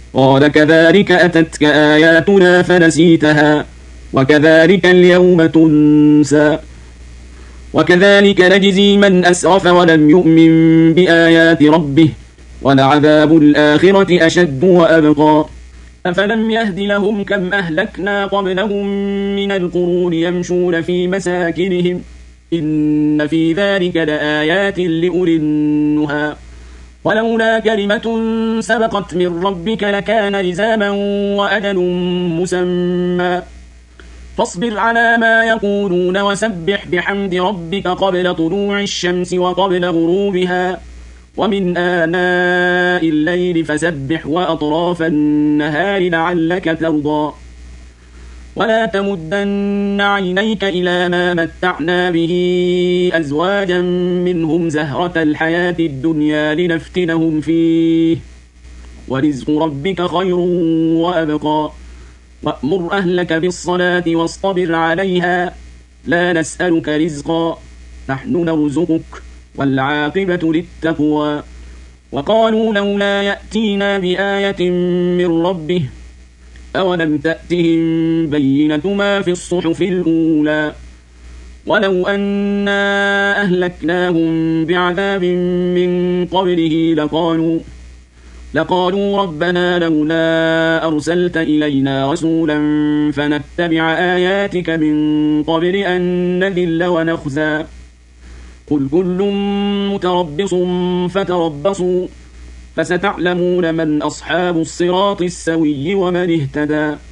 قال كذلك أتتك آياتنا فنسيتها وكذلك اليوم تنسى وكذلك نجزي من أسرف ولم يؤمن بآيات ربه ولعذاب الآخرة أشد وأبقى أفلم يهد لهم كم أهلكنا قبلهم من القرون يمشون في مساكنهم إن في ذلك لآيات لأولي النهى ولولا كلمة سبقت من ربك لكان لزاما وأجل مسمى فاصبر على ما يقولون وسبح بحمد ربك قبل طلوع الشمس وقبل غروبها ومن آناء الليل فسبح وأطراف النهار لعلك ترضى ولا تمدن عينيك إلى ما متعنا به أزواجا منهم زهرة الحياة الدنيا لنفتنهم فيه ورزق ربك خير وأبقى وأمر أهلك بالصلاة واصطبر عليها لا نسألك رزقا نحن نرزقك والعاقبة للتقوى وقالوا لولا يأتينا بآية من ربه أولم تأتهم بينة ما في الصحف الأولى ولو أنا أهلكناهم بعذاب من قبله لقالوا ربنا لولا أرسلت إلينا رسولا فنتبع آياتك من قبل أن نذل ونخزى قل كل متربص فتربصوا فستعلمون من أصحاب الصراط السوي ومن اهتدى